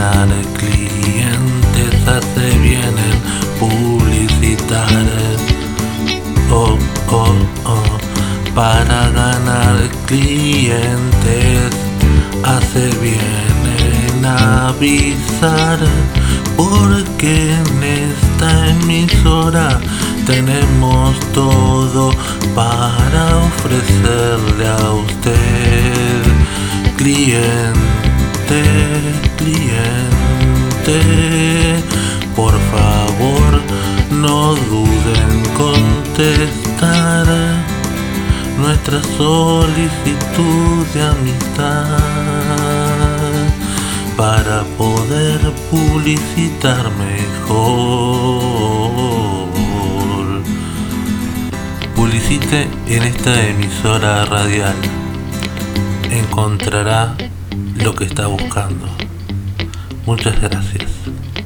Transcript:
ganar clientes hace bien en publicitar. Oh, oh, oh. Para ganar clientes hace bien en avisar, porque en esta emisora tenemos todo para ofrecerle a usted. Cliente, por favor no duden en contestar nuestra solicitud de amistad para poder publicitar mejor. Publicite en esta emisora radial. Encontrará lo que está buscando. Muchas gracias.